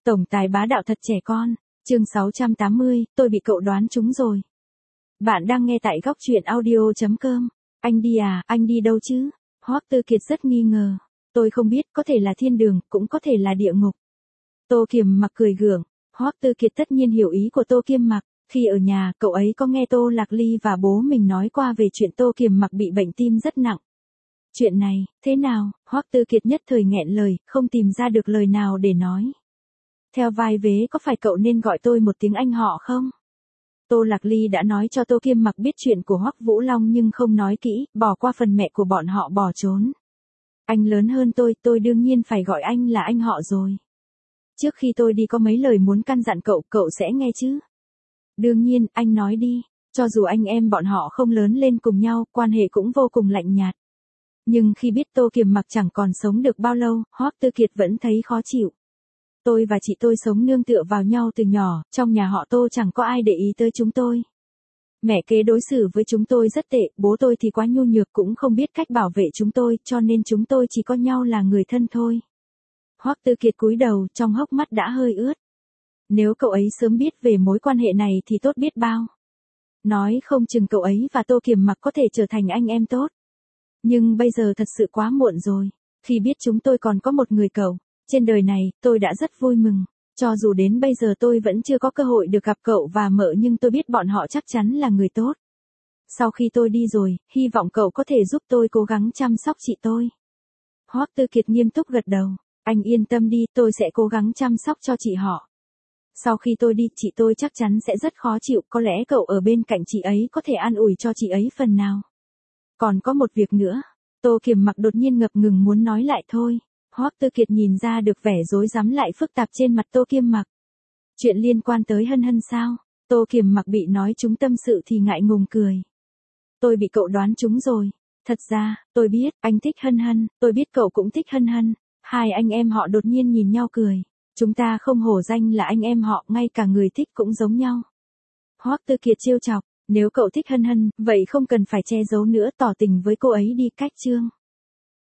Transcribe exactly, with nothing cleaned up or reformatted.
Tổng tài bá đạo thật trẻ con, chương sáu trăm tám mươi, tôi bị cậu đoán trúng rồi. Bạn đang nghe tại góc truyện audio chấm com. Anh đi à, anh đi đâu chứ? Hoắc Tư Kiệt rất nghi ngờ. Tôi không biết, có thể là thiên đường, cũng có thể là địa ngục. Tô Kiềm Mặc cười gượng. Hoắc Tư Kiệt tất nhiên hiểu ý của Tô Kiềm Mặc. Khi ở nhà, cậu ấy có nghe Tô Lạc Ly và bố mình nói qua về chuyện Tô Kiềm Mặc bị bệnh tim rất nặng. Chuyện này, thế nào? Hoắc Tư Kiệt nhất thời nghẹn lời, không tìm ra được lời nào để nói. Theo vai vế, có phải cậu nên gọi tôi một tiếng anh họ không? Tô Lạc Ly đã nói cho Tô Kiềm Mặc biết chuyện của Hoắc Vũ Long nhưng không nói kỹ, bỏ qua phần mẹ của bọn họ bỏ trốn. Anh lớn hơn tôi, tôi đương nhiên phải gọi anh là anh họ rồi. Trước khi tôi đi có mấy lời muốn căn dặn cậu, cậu sẽ nghe chứ? Đương nhiên, anh nói đi. Cho dù anh em bọn họ không lớn lên cùng nhau, quan hệ cũng vô cùng lạnh nhạt. Nhưng khi biết Tô Kiềm Mặc chẳng còn sống được bao lâu, Hoắc Tư Kiệt vẫn thấy khó chịu. Tôi và chị tôi sống nương tựa vào nhau từ nhỏ, trong nhà họ Tô chẳng có ai để ý tới chúng tôi. Mẹ kế đối xử với chúng tôi rất tệ, bố tôi thì quá nhu nhược cũng không biết cách bảo vệ chúng tôi, cho nên chúng tôi chỉ coi nhau là người thân thôi. Hoắc Tư Kiệt cúi đầu, trong hốc mắt đã hơi ướt. Nếu cậu ấy sớm biết về mối quan hệ này thì tốt biết bao. Nói không chừng cậu ấy và Tô Kiềm Mặc có thể trở thành anh em tốt. Nhưng bây giờ thật sự quá muộn rồi. Khi biết chúng tôi còn có một người cậu, trên đời này, tôi đã rất vui mừng. Cho dù đến bây giờ tôi vẫn chưa có cơ hội được gặp cậu và mợ nhưng tôi biết bọn họ chắc chắn là người tốt. Sau khi tôi đi rồi, hy vọng cậu có thể giúp tôi cố gắng chăm sóc chị tôi. Hoắc Tư Kiệt nghiêm túc gật đầu. Anh yên tâm đi, tôi sẽ cố gắng chăm sóc cho chị họ. Sau khi tôi đi, chị tôi chắc chắn sẽ rất khó chịu, có lẽ cậu ở bên cạnh chị ấy có thể an ủi cho chị ấy phần nào. Còn có một việc nữa. Tô Kiềm Mặc đột nhiên ngập ngừng muốn nói lại thôi. Hoắc Tư Kiệt nhìn ra được vẻ rối rắm lại phức tạp trên mặt Tô Kiềm Mặc. Chuyện liên quan tới Hân Hân sao? Tô Kiềm Mặc bị nói trúng tâm sự thì ngại ngùng cười. Tôi bị cậu đoán trúng rồi. Thật ra, tôi biết, anh thích Hân Hân, tôi biết cậu cũng thích Hân Hân. Hai anh em họ đột nhiên nhìn nhau cười. Chúng ta không hổ danh là anh em họ, ngay cả người thích cũng giống nhau. Hoắc Tư Kiệt trêu chọc, nếu cậu thích Hân Hân, vậy không cần phải che giấu nữa, tỏ tình với cô ấy đi, cách chương.